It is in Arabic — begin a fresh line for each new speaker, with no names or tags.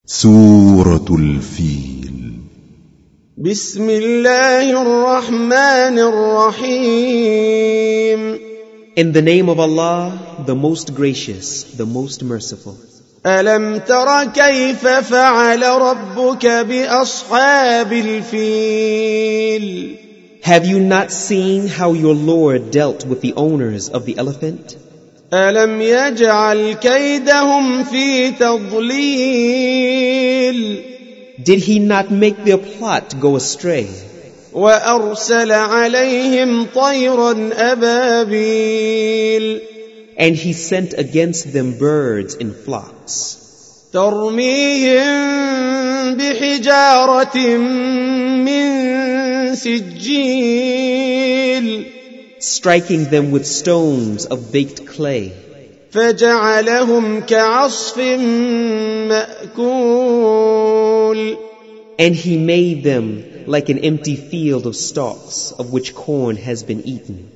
سورة الفيل.
بسم الله الرحمن الرحيم.
In the name of Allah, the most gracious, the most merciful.
ألم تر كيف فعل ربك بأصحاب الفيل؟
Have you not seen how your Lord dealt with the owners of the elephant?
ألم يجعل كيدهم في تضليل؟
Did he not make their plot go astray?
وأرسل عليهم طيرا أبابيل.
And he sent against them birds in flocks,
ترميهم بحجارة من سجيل.
striking them with stones of baked clay.
فجعلهم كعصف مأكول.
And he made them like an empty field of stalks of which corn has been eaten.